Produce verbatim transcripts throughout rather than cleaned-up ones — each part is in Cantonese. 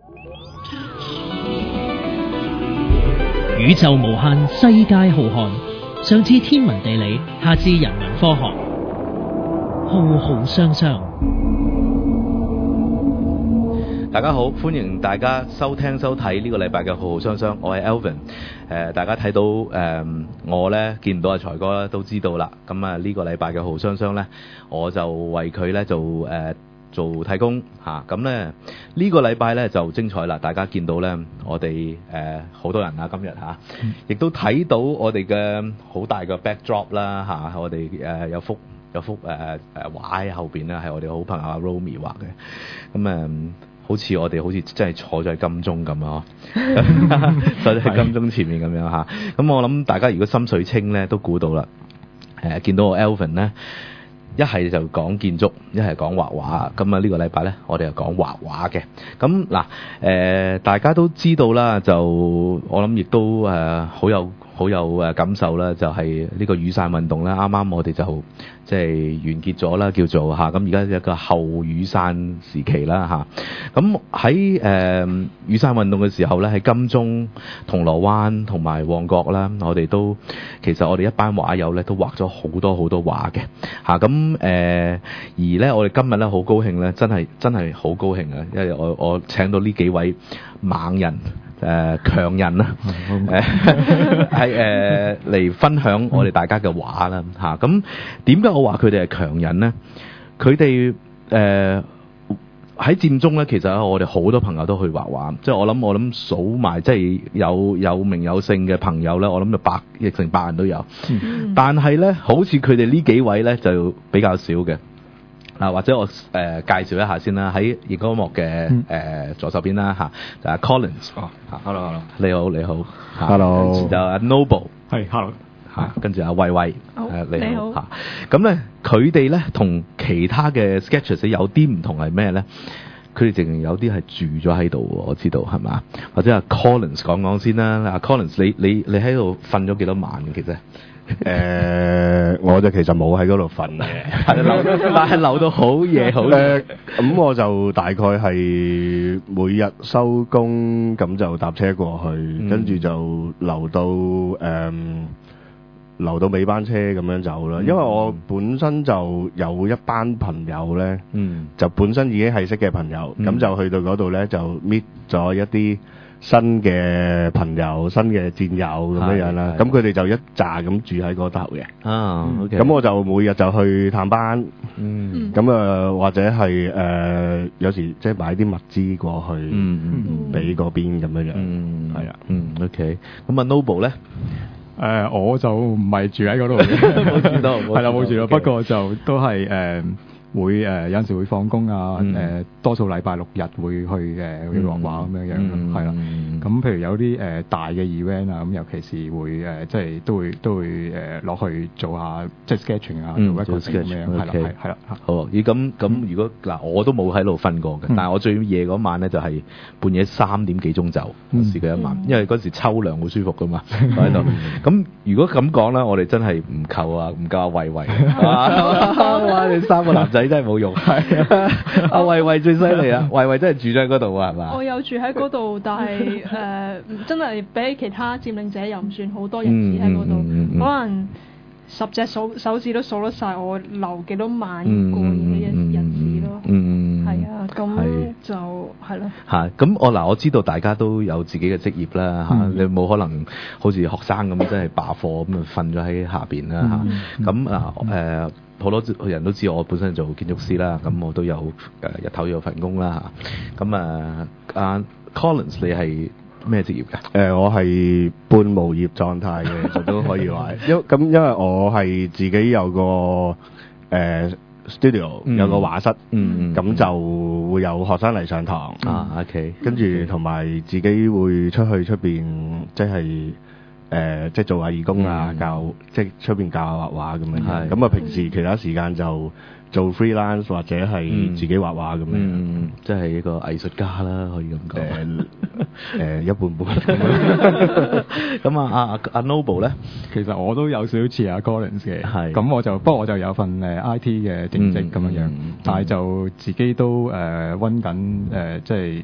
宇宙無限，世界浩瀚，上至天文地理，下至人文科學，浩浩湯湯。 大家好，歡迎大家收聽收睇呢個禮拜嘅浩浩湯湯，我係 Alvin。誒，大家睇到誒、呃、我咧見唔到阿財哥咧，都知道啦。咁啊呢個禮拜嘅浩浩湯湯咧，我就為佢咧做誒、呃、做替工嚇。咁、啊、咧呢、呢個禮拜咧就精彩啦！大家見到咧，我哋誒好多人啊，今日嚇，亦、啊、都睇到我哋嘅好大嘅 backdrop 啦嚇、啊。我哋誒、呃、有幅有幅誒誒畫喺後邊咧，係我哋好朋友阿 Romy 畫嘅。咁誒。呃好似我哋好似真係坐在金鐘咁啊！坐在金鐘前面咁樣嚇。咁我諗大家如果心水清咧，都估到啦。誒、呃，見到我 Alvin 咧，一係就講建築，一係講畫畫。咁啊，呢個禮拜咧，我哋就講畫畫嘅。咁嗱，誒、呃，大家都知道啦，就我諗亦都誒好、呃、有好有誒感受啦，就係、是、呢個雨傘運動啦。啱啱我哋就即係完結咗啦，叫做嚇。咁而家一個後雨傘時期啦嚇。咁喺誒雨傘運動嘅時候咧，喺金鐘、銅鑼灣同埋旺角啦，我哋都其實我哋一班畫友咧都畫咗好多好多畫嘅嚇。咁、啊、誒、呃、而咧，我哋今日咧好高興咧，真係真係好高興啊！因為我我請到呢幾位猛人。誒、呃、強人啦，誒係誒嚟分享我哋大家嘅畫啦嚇。咁點解我話佢哋係強人咧？佢哋誒喺佔中咧，其實我哋好多朋友都去畫畫，即係我諗我諗數埋，即係有有名有姓嘅朋友咧，我諗就百亦成百人都有。嗯、但係咧，好似佢哋呢幾位咧就比較少嘅。嗱，或者我誒、呃、介紹一下先啦，喺熒光幕嘅誒、呃、左手邊啦嚇，就係 Collins 哦，hello hello，你好你好 ，hello，就阿 Noble 係 hello 嚇，跟住阿慧慧誒你好嚇，咁咧佢哋咧同其他嘅 sketchers 有啲唔同係咩咧？佢哋淨有啲係住咗喺度喎，我知道係嘛？或者阿 Collins 講講先啦，阿 Collins 你你你喺度瞓咗幾多晚嘅其實？ 誒、呃，我就其實冇喺嗰度瞓嘅， 係留，但係留到好夜好夜。 咁、呃、我就大概係每日收工咁就搭車過去，嗯、跟住就留到誒、呃、留到尾班車咁樣走啦。嗯、因為我本身就有一班朋友咧，嗯、就本身已經係識嘅朋友，咁、嗯、就去到嗰度咧就 meet 咗一啲新嘅朋友、新嘅戰友咁樣樣啦，咁佢哋就一紮咁住喺嗰頭嘅。啊，咁、okay. 我就每日就去探班，嗯，咁啊、呃、或者係誒、呃、有時即係買啲物資過去，嗯嗯，俾嗰邊咁樣樣，嗯，係啊， 嗯 ，OK，咁啊 Noble 咧，誒、 呃、我就唔係住喺嗰度嘅，冇住到，係啦冇住到， okay. 不過就都係誒。呃會誒、呃、有陣時會放工啊，誒、嗯呃、多數禮拜六日會去誒、呃、去畫畫咁樣樣，係啦。咁譬如有啲誒、呃、大嘅 event 啊，咁尤其是會誒、呃、即係都會都會誒落、呃、去做下即係 sketching 啊， 嗯、 做一個咁樣，係啦係啦。 好，咦咁咁如果嗱我都冇喺度瞓過嘅，嗯、但係我最夜嗰晚咧就係半夜三點幾鐘走，我試過一晚，嗯、因為嗰時秋涼好舒服噶嘛，喺度。咁如果咁講咧，我哋真係唔夠啊，唔夠阿慧慧。哇！你三個男仔。真係冇用，係啊！阿慧慧最犀利啊！慧慧真係住咗喺嗰度啊，係嘛？ 我有住喺嗰度，但係誒、呃、真係比其他佔領者又唔算好多日子喺嗰度，嗯嗯嗯、可能十隻手手指都數得晒我留幾多晚過夜嘅日子咯。嗯，係啊，咁就係咯。嚇，咁我嗱我知道大家都有自己嘅職業啦嚇，嗯、你冇可能好似學生咁真係罷課咁啊瞓咗喺下邊啦嚇。咁啊誒。好多人都知我本身做建築師啦，咁我都有誒日頭有份工啦嚇。咁啊，阿 Collins 你係咩職業㗎？誒、 呃，我係半無業狀態嘅，就都可以話。因咁因為我係自己有個誒、呃、studio，、嗯、有個畫室，咁、嗯、就會有學生嚟上堂啊。OK，跟住同埋自己會出去出邊，即係。誒、呃，即係做下義工啊，嗯、教即係出邊教下畫畫咁樣。咁啊，平時其他時間就做 freelance 或者係自己畫畫咁樣。 嗯，即係一個藝術家啦，可以咁講。誒、 呃呃，一半半咁。 咁啊，阿阿 Noble 咧， 其實我都有少少似阿 Collins 嘅。係。咁我就不過我就有份誒 I T 嘅正職咁樣樣，嗯嗯、但係就自己都誒溫緊誒，即係。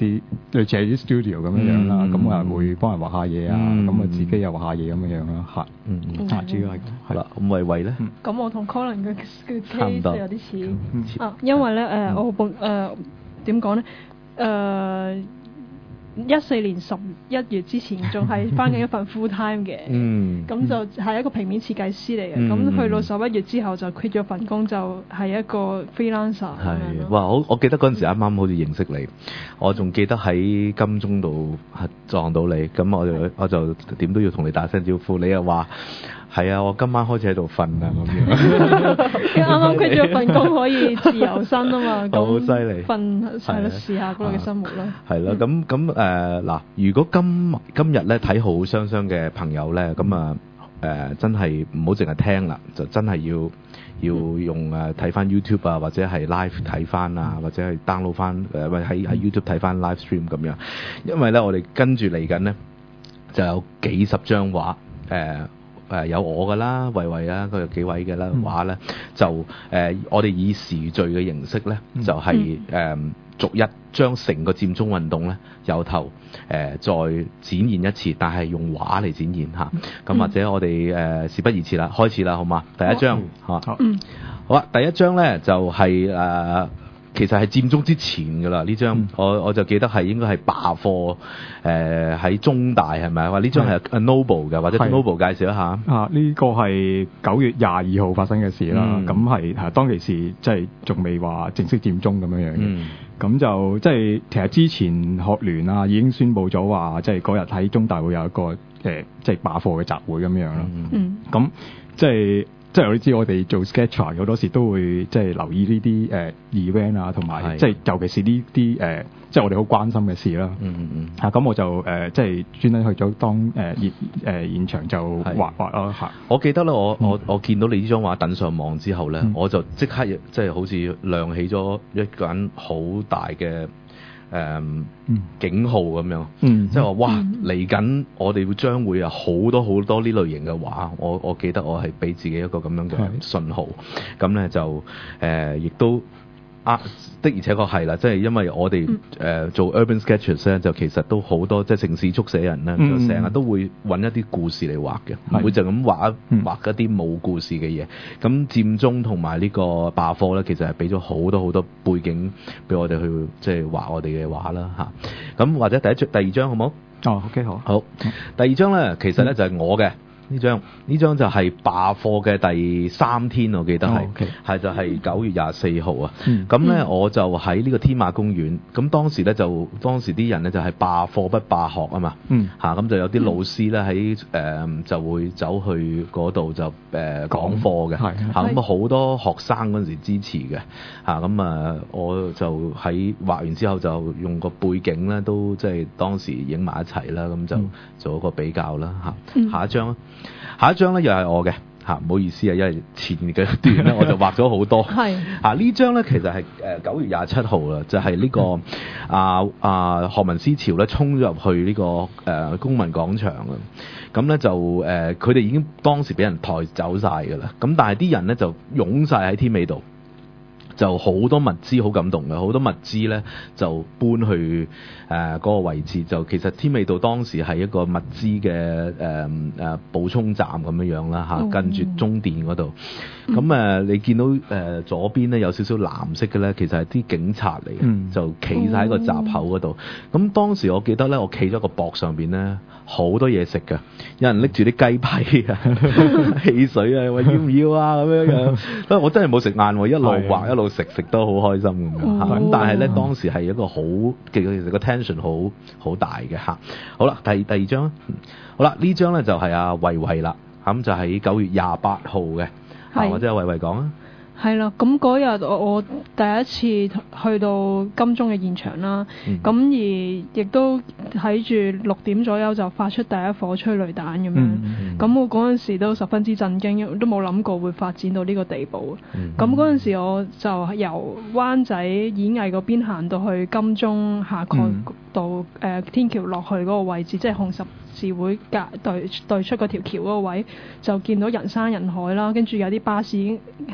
啲類似係啲 studio 咁樣樣啦，咁啊、 嗯、 會幫人畫下嘢啊，咁啊、嗯、自己又畫下嘢咁樣樣啦嚇。 嗯嗯， 啊主要係係啦， 咁慧慧咧？ 咁我同 Colin 嘅嘅 case 有啲似、 嗯、 啊，因為咧誒、呃、我本誒點講咧誒。一四年十一月之前仲係返緊一份 full time 嘅，咁、嗯、就係一個平面設計師嚟嘅。咁、嗯、去到十一月之後就 quit 咗份工，就係一個 freelancer 咁樣。 哇！我我記得嗰陣時啱啱好似認識你，我仲記得喺金鐘度撞到你，咁我就我就點都要同你打聲招呼。你又話係啊，我今晚開始喺度瞓啊咁樣。 啱啱 quit 咗份工可以自由身啊嘛，咁好犀利， 瞓係咯，試下嗰度嘅生活啦。 係咯，咁咁誒嗱，如果今今日咧睇好好雙雙嘅朋友咧，咁啊誒真係唔好淨係聽啦，就真係要要用誒睇翻 YouTube 啊，或者係 live 睇翻啊，或者係 download 翻誒，或者喺喺 YouTube 睇翻 live stream 咁樣，因為咧我哋跟住嚟緊咧就有幾十張畫誒。呃誒有我㗎啦，慧慧啦，佢有幾位嘅啦畫咧，就誒、呃、我哋以時序嘅形式咧，嗯、就係、是、誒、呃、逐一將成個佔中運動咧由頭誒、呃、再展現一次，但係用畫嚟展現嚇。咁、嗯、或者我哋誒、呃、事不宜遲啦，開始啦，好嘛？第一張嚇，好，好啊，第一張咧就係、是、誒。呃其實係佔中之前㗎啦，呢張、嗯、我我就記得係應該係罷課誒喺中大係咪啊？話呢張係 Noble 嘅，或者 Noble 介紹一下。 啊，呢個係九月廿二號發生嘅事啦。咁係係當其時即係仲未話正式佔中咁樣樣嘅。咁、嗯、就即係其實之前學聯啊已經宣布咗話，即係嗰日喺中大會有一個誒即係罷課嘅集會咁樣啦。嗯。咁即係。即係我哋知，我哋做 sketcher 好多時都會即係留意呢啲誒 event 啊，同埋即係尤其是呢啲誒，即係我哋好關心嘅事啦。嗯嗯嗯。嚇、啊，咁我就誒、呃、即係專登去咗當誒現誒現場就畫畫咯嚇。 我記得咧，我我我見到你呢張畫等上網之後咧，嗯、我就即刻即係好似亮起咗一間好大嘅。誒、um, 嗯、警號咁樣，嗯、即係話哇嚟緊，嗯、我哋會將會有好多好多呢類型嘅畫，我我記得我係俾自己一個咁樣嘅信號，咁咧就誒亦、呃、都。啊，的而且確係啦，即係因為我哋誒、呃、做 urban sketches 咧，就其實都好多即係城市速寫人咧，就成日都會揾一啲故事嚟畫嘅，唔、嗯、會就咁畫畫一啲冇故事嘅嘢。咁佔中同埋呢個罷課咧，其實係俾咗好多好多背景俾我哋去即係畫我哋嘅畫啦嚇。咁或者第一張、第二張好冇？ 哦 OK 好。好， 第二張咧，其實咧就係、是、我嘅。呢張呢張就係罷課嘅第三天，我記得係，係、oh, okay. 就係九月廿四號啊。咁咧、嗯、我就喺呢個天馬公園，咁當時咧就當時啲人咧就係罷課不罷學啊嘛。嗯。嚇咁就有啲老師咧喺誒就會走去嗰度就誒、呃、講課嘅。係。嚇咁啊好多學生嗰陣時支持嘅。嚇咁啊我就喺畫完之後就用個背景咧都即係當時影埋一齊啦，咁就做一個比較啦嚇。嗯、下一張。下一張咧又係我嘅嚇，唔好意思啊，因為前嘅一段咧我就畫咗好多。係啊，呢張咧其實係誒九月廿七號啦，就係、是、呢、這個、嗯、啊啊學民思潮咧衝咗入去呢、這個誒、呃、公民廣場啊，咁咧就誒佢哋已經當時俾人抬走晒㗎啦，咁但係啲人咧就湧晒喺天美道。就好多物資好感動嘅，好多物資咧就搬去誒嗰、呃那個位置。就其實天美道當時係一個物資嘅誒誒補充站咁樣樣啦嚇，跟住中電嗰度。咁誒、呃、你見到誒、呃、左邊咧有少少藍色嘅咧，其實係啲警察嚟嘅，嗯、就企晒喺個閘口嗰度。咁、哦、當時我記得咧，我企咗個膊上邊咧，好多嘢食㗎，有人拎住啲雞批啊、汽水啊，話要唔要啊咁樣樣。不過我真係冇食晏喎，一路畫一路食，食得好開心咁樣嚇。咁、哦、但係咧當時係一個好其實個 tension 好好大嘅嚇。好啦，第第二張，好啦呢張咧就係阿慧慧啦，咁就喺九月廿八號嘅。係，或者阿慧慧講啊。 係啦，咁嗰日我我第一次去到金鐘嘅現場啦，咁、嗯、而亦都睇住六點左右就發出第一顆催淚彈咁樣，咁、嗯嗯、我嗰陣時都十分之震驚，都冇諗過會發展到呢個地步。咁嗰陣時我就由灣仔演藝嗰邊行到去金鐘下蓋道誒、嗯呃、天橋落去嗰個位置，即係紅十字會隔對對出嗰條橋嗰個位，就見到人山人海啦，跟住有啲巴士已經停咗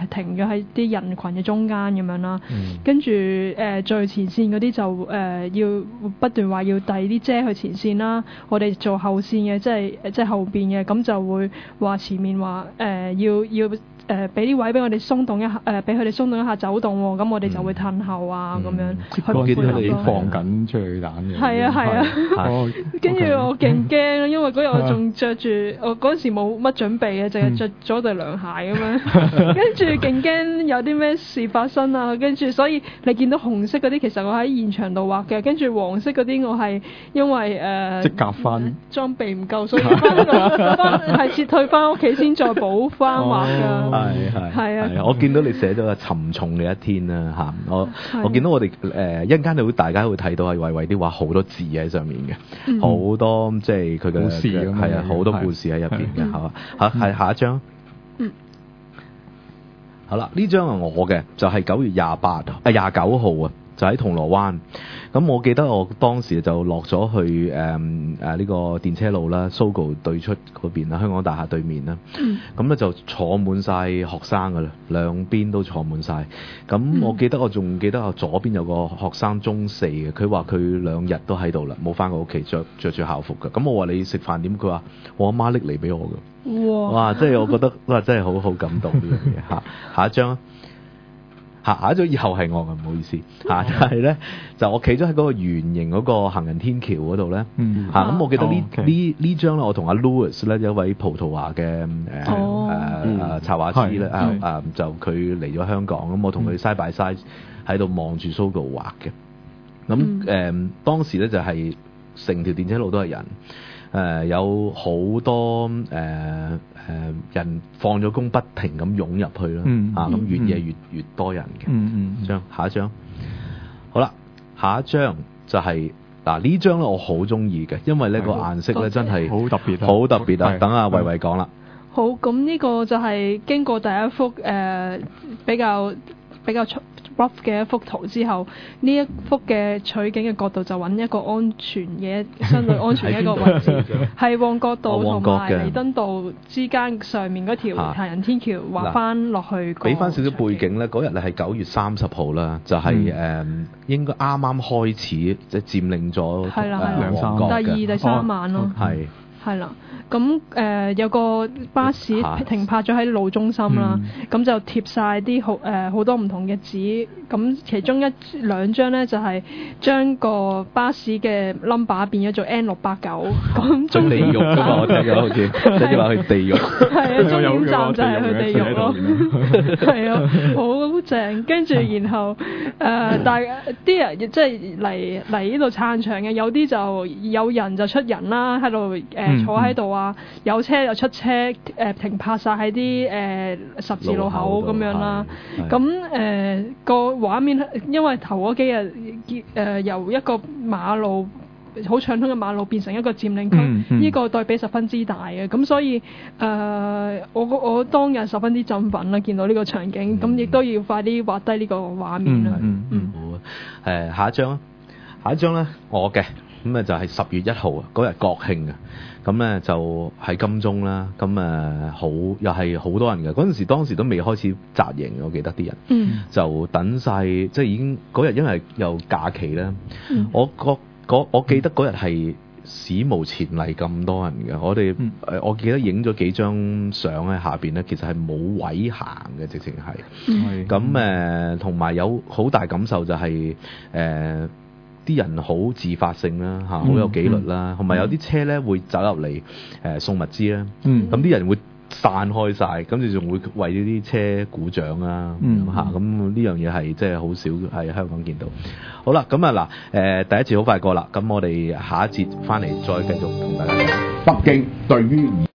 喺啲人群嘅中間咁樣啦。 嗯、 跟住誒、呃、最前線嗰啲就誒、呃、要不斷話要遞啲遮去前線啦。我哋做後線嘅，即係即係後邊嘅，咁就會話前面話誒、呃、要要。誒俾啲位俾我哋鬆動一下，誒俾佢哋鬆動一下走動喎，咁我哋就會褪後啊咁、嗯、樣。 嗰陣時佢哋放緊催淚彈嘅。 係啊係啊，跟住我勁驚，因為嗰日我仲着住，我嗰陣時冇乜準備嘅，淨係着咗對涼鞋咁樣，跟住勁驚有啲咩事發生啊，跟住所以你見到紅色嗰啲其實我喺現場度畫嘅，跟住黃色嗰啲我係因為誒即夾翻裝備唔夠，所以翻翻係撤退翻屋企先再補翻畫㗎。 係係係啊！ 我見到你寫咗個沉重嘅一天啦嚇，我我見到我哋誒一陣間你會大家會睇到係維維啲畫好多字喺上面嘅，好、嗯、多即係佢嘅故事咁係啊，好多故事喺入邊嘅，係嘛嚇？係下一張。嗯。好啦，呢張係我嘅，就係九月廿八啊廿九號啊。就喺銅鑼灣，咁我記得我當時就落咗去誒誒呢個電車路啦，Sogo 對出嗰邊啦，香港大廈對面啦，咁咧、嗯、就坐滿晒學生噶啦，兩邊都坐滿晒。咁我記得我仲記得我左邊有個學生中四嘅，佢話佢兩日都喺度啦，冇翻過屋企，着著住校服㗎。咁我話你食飯點？佢話我阿媽拎嚟俾我㗎。哇！哇！即係我覺得哇，真係好好感動呢樣嘢嚇。下一張。下一張以後係我嘅，唔好意思嚇，但係咧就我企咗喺嗰個圓形嗰個行人天橋嗰度咧嚇，咁我記得呢呢呢張咧，我同阿 Louis 咧一位葡萄牙嘅誒誒誒插畫師咧啊啊，就佢嚟咗香港，咁我同佢 side by side 喺度望住 Sogo 畫嘅，咁誒、呃、當時咧就係、是、成條電車路都係人。誒、呃、有好多誒誒、呃呃、人放咗工，不停咁湧入去啦，嗯、啊咁越夜越越多人嘅。嗯嗯，張下一張，好啦，下一張就係嗱呢張咧，我好中意嘅，因為呢個顏色咧真係好特別，好特別啊！等阿維維講啦。 好，咁呢個就係經過第一幅誒、呃、比較比較出。rough 嘅一幅圖之後，呢一幅嘅取景嘅角度就揾一個安全嘅相對安全嘅一個位置，係旺角道同埋彌敦道之間上面嗰條行人天橋畫翻落去。 俾翻少少背景咧，嗰日咧係九月三十號啦，就係、是、誒、嗯、應該啱啱開始即係佔領咗誒旺角嘅第二第三晚咯，係係啦。咁誒、呃、有個巴士停泊咗喺路中心啦，咁、嗯、就貼晒啲好誒好多唔同嘅紙，咁其中一兩張咧就係、是、將個巴士嘅 number 變咗做 N 六八九，咁終點地獄㗎嘛，我聽咗好似即係話去地獄， 係啊，終點站就係去地獄咯，係啊，好正。跟住然後誒、呃，但係啲人即係嚟嚟呢度撐場嘅，有啲就有人就出人啦，喺度誒坐喺度啊。有車就出車，誒、呃、停泊晒喺啲誒十字路口咁樣啦。咁誒個畫面，因為頭嗰幾日誒、呃、由一個馬路好暢通嘅馬路變成一個佔領區，呢、嗯嗯、個對比十分之大嘅。咁所以誒、呃，我我當日十分之振奮啦，見到呢個場景，咁亦都要快啲畫低呢個畫面啦。嗯嗯， 好啊。誒下一張啊，下一張咧，我嘅咁啊就係十月一號啊，嗰日國慶啊。咁咧就喺金鐘啦，咁誒好又係好多人嘅。嗰陣時當時都未開始紮營，我記得啲人，嗯、就等晒，即係已經嗰日因為有假期啦、嗯。我覺我記得嗰日係史無前例咁多人嘅。我哋誒、嗯、我記得影咗幾張相喺下邊咧，其實係冇位行嘅，直情係。咁誒同埋有好大感受就係、是、誒。呃啲人好自發性啦，嚇，好有紀律啦，同、嗯、埋有啲車咧會走入嚟誒、呃、送物資啦，咁、嗯、啲人會散開晒，咁你仲會為呢啲車鼓掌啊，嚇，咁呢樣嘢係即係好少喺香港見到。好啦，咁啊嗱，誒第一次好快過啦，咁我哋下一節翻嚟再繼續同大家講。 北京對於